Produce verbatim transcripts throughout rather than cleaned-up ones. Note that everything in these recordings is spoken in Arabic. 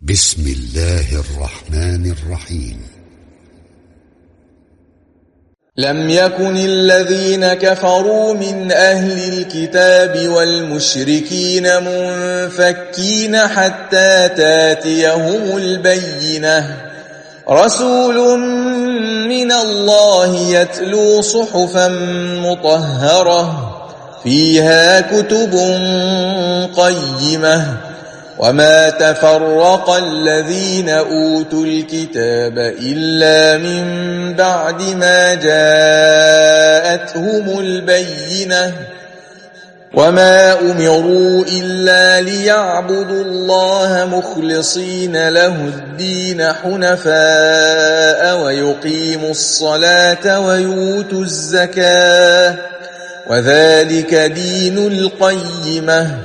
بسم الله الرحمن الرحيم. لم يكن الذين كفروا من أهل الكتاب والمشركين منفكين حتى تاتيهم البينة، رسول من الله يتلو صحفا مطهرة فيها كتب قيمة، وما تفرق الذين أوتوا الكتاب إلا من بعد ما جاءتهم البينة، وما أمروا إلا ليعبدوا الله مخلصين له الدين حنفاء ويقيموا الصلاة ويؤتوا الزكاة، وذلك دين القيمة.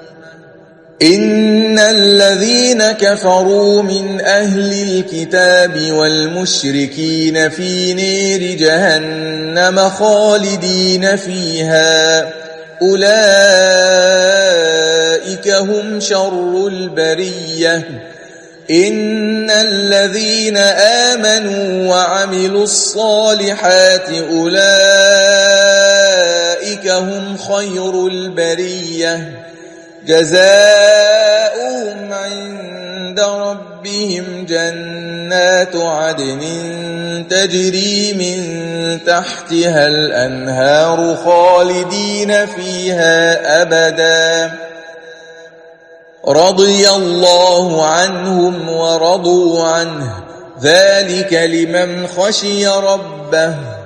إن الذين كفروا من أهل الكتاب والمشركين في نير جهنم خالدين فيها، أولئك هم شر البرية. إن الذين آمنوا وعملوا الصالحات أولئك هم خير البرية، جزاؤهم عند ربهم جنات عدن تجري من تحتها الأنهار خالدين فيها أبدا، رضي الله عنهم ورضوا عنه، ذلك لمن خشي ربه.